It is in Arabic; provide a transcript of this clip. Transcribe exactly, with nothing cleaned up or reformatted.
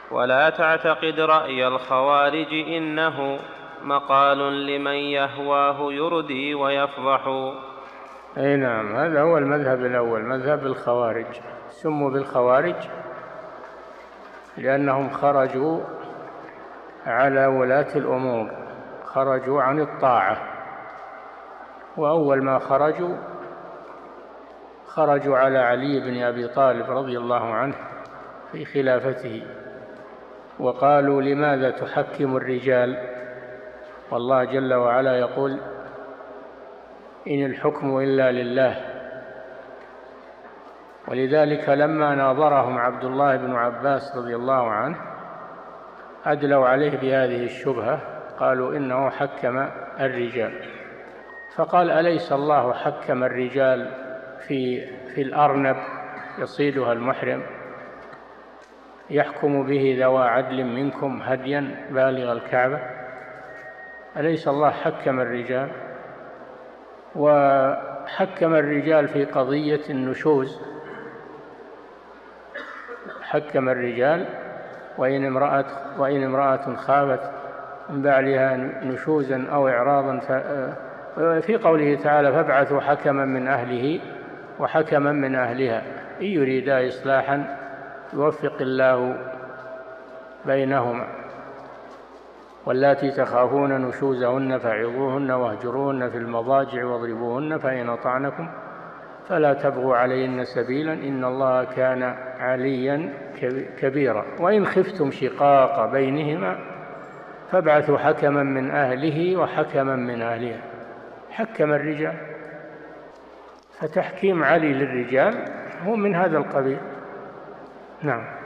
ولا تعتقد رأي الخوارج إنه مقال لمن يهواه يردي ويفضح. أي نعم، هذا هو المذهب الأول، مذهب الخوارج. سموا بالخوارج لأنهم خرجوا على ولاة الأمور، خرجوا عن الطاعة، وأول ما خرجوا خرجوا على علي بن أبي طالب رضي الله عنه في خلافته، وقالوا: لماذا تحكم الرجال والله جل وعلا يقول: إن الحكم إلا لله. ولذلك لما ناظرهم عبد الله بن عباس رضي الله عنه أدلوا عليه بهذه الشبهة، قالوا: إنه حكم الرجال. فقال: أليس الله حكم الرجال في في الأرنب يصيدها المحرم، يحكم به ذوى عدل منكم هديا بالغ الكعبة؟ أليس الله حكم الرجال؟ وحكم الرجال في قضية النشوز، حكم الرجال وإن امرأة, وإن امرأة خافت من بعلها نشوزا أو إعراضا، في قوله تعالى: فابعثوا حكما من أهله وحكما من أهلها إن يريدا إصلاحا يوفق الله بينهما، واللاتي تخافون نشوزهن فعظوهن واهجروهن في المضاجع واضربوهن فإن أطعنكم فلا تبغوا عليهن سبيلا إن الله كان عليا كبيرا، وإن خفتم شقاق بينهما فابعثوا حكما من أهله وحكما من أهلها. حكم الرجال، فتحكيم علي للرجال هو من هذا القبيل. نعم.